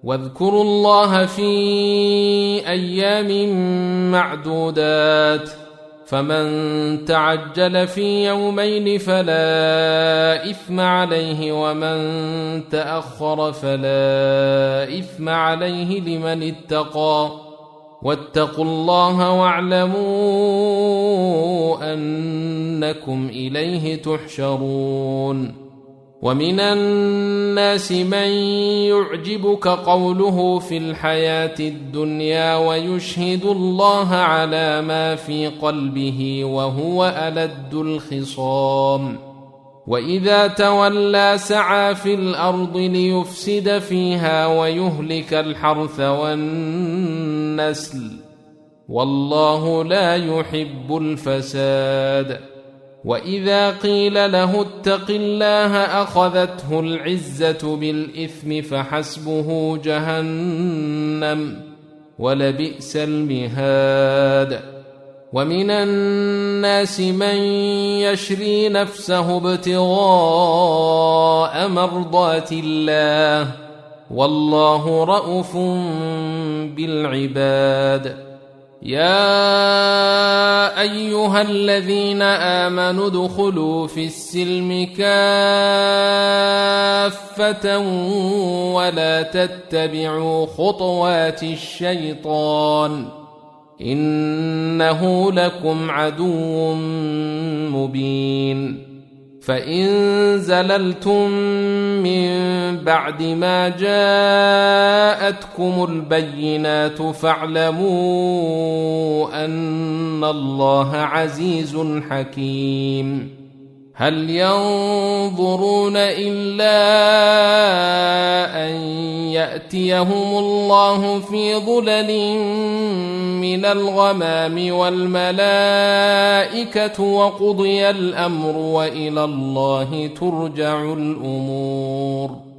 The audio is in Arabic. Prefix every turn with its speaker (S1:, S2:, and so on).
S1: واذكروا الله في أيام معدودات فمن تعجل في يومين فلا إثم عليه ومن تأخر فلا إثم عليه لمن اتقى واتقوا الله واعلموا أنكم إليه تحشرون ومن الناس من يعجبك قوله في الحياة الدنيا ويشهد الله على ما في قلبه وهو ألد الخصام وإذا تولى سعى في الأرض ليفسد فيها ويهلك الحرث والنسل والله لا يحب الفساد وإذا قيل له اتق الله أخذته العزة بالإثم فحسبه جهنم ولبئس المهاد ومن الناس من يشري نفسه ابتغاء مرضات الله والله رءوف بالعباد يا أيها الذين آمنوا ادخلوا في السلم كافة ولا تتبعوا خطوات الشيطان إنه لكم عدو مبين فإن زللتم من بعد ما جاءتكم البينات فاعلموا أن الله عزيز حكيم هل ينظرون إلا أن يأتيهم الله في ظلل من الغمام والملائكة وقضي الأمر وإلى الله ترجع الأمور